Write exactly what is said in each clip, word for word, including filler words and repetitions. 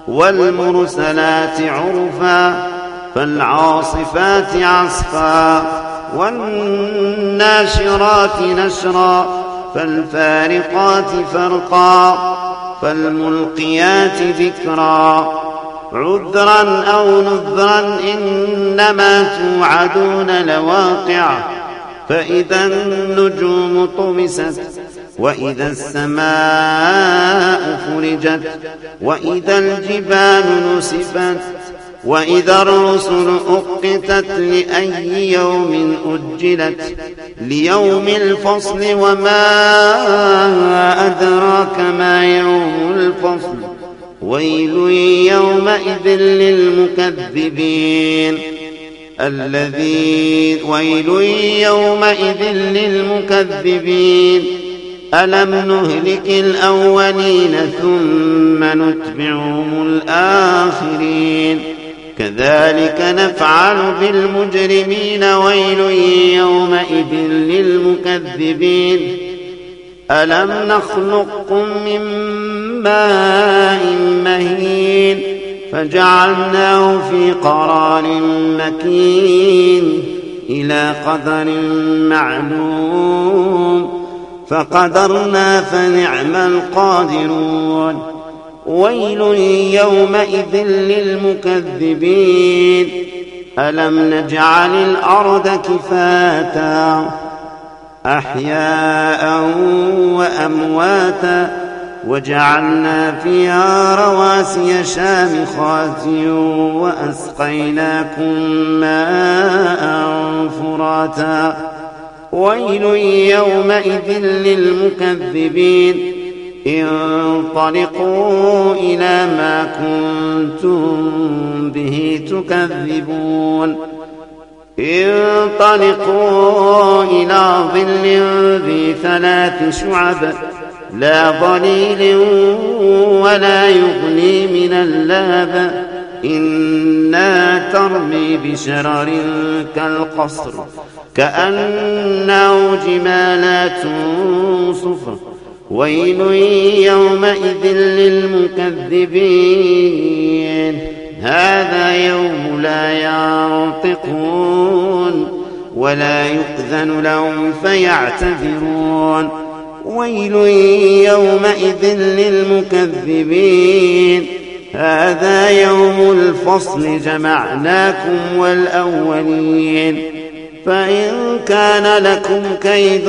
والمرسلات عرفا فالعاصفات عصفا والناشرات نشرا فالفارقات فرقا فالملقيات ذكرا عذرا أو نذرا إنما توعدون لواقع فإذا النجوم طمست وإذا السماء فرجت وإذا الجبال نسفت وإذا الرسل أقتت لأي يوم أجلت ليوم الفصل وما أدراك ما يوم الفصل ويل يومئذ للمكذبين الذين ويل يومئذ للمكذبين ألم نهلك الأولين ثم نتبعهم الآخرين كذلك نفعل بالمجرمين ويل يومئذ للمكذبين ألم نخلقكم من ماء مهين فجعلناه في قرار مكين إلى قدر معلوم فقدرنا فنعم القادرون ويل يومئذ للمكذبين ألم نجعل الأرض كفاتا أحياء وأمواتا وجعلنا فيها رواسي شامخات وأسقيناكم ماء فراتا ويل يومئذ للمكذبين انطلقوا إلى ما كنتم به تكذبون انطلقوا إلى ظل ذي ثلاث شعب لا ظليل ولا يغني من اللهب إنا ترمي بشرر كالقصر كأنه جمالات صفر ويل يومئذ للمكذبين هذا يوم لا ينطقون ولا يؤذن لهم فيعتذرون ويل يومئذ للمكذبين هذا يوم الفصل جمعناكم والأولين فإن كان لكم كيد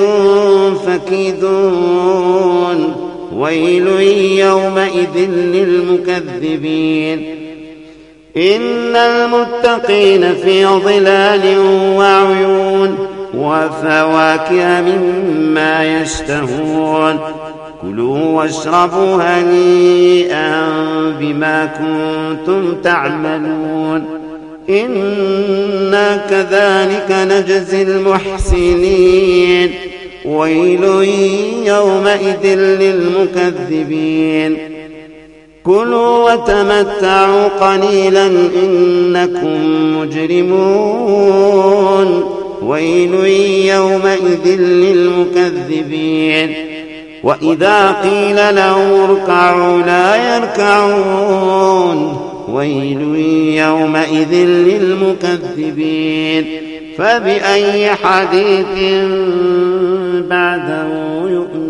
فكيدون ويل يومئذ للمكذبين إن المتقين في ظلال وعيون وفواكه مما يشتهون كلوا واشربوا هنيئا بما كنتم تعملون إنا كذلك نجزي المحسنين ويل يومئذ للمكذبين كلوا وتمتعوا قليلا إنكم مجرمون ويل يومئذ للمكذبين وإذا قيل لهم اركعوا لا يركعون ويل يومئذ للمكذبين فبأي حديث بعده يؤمنون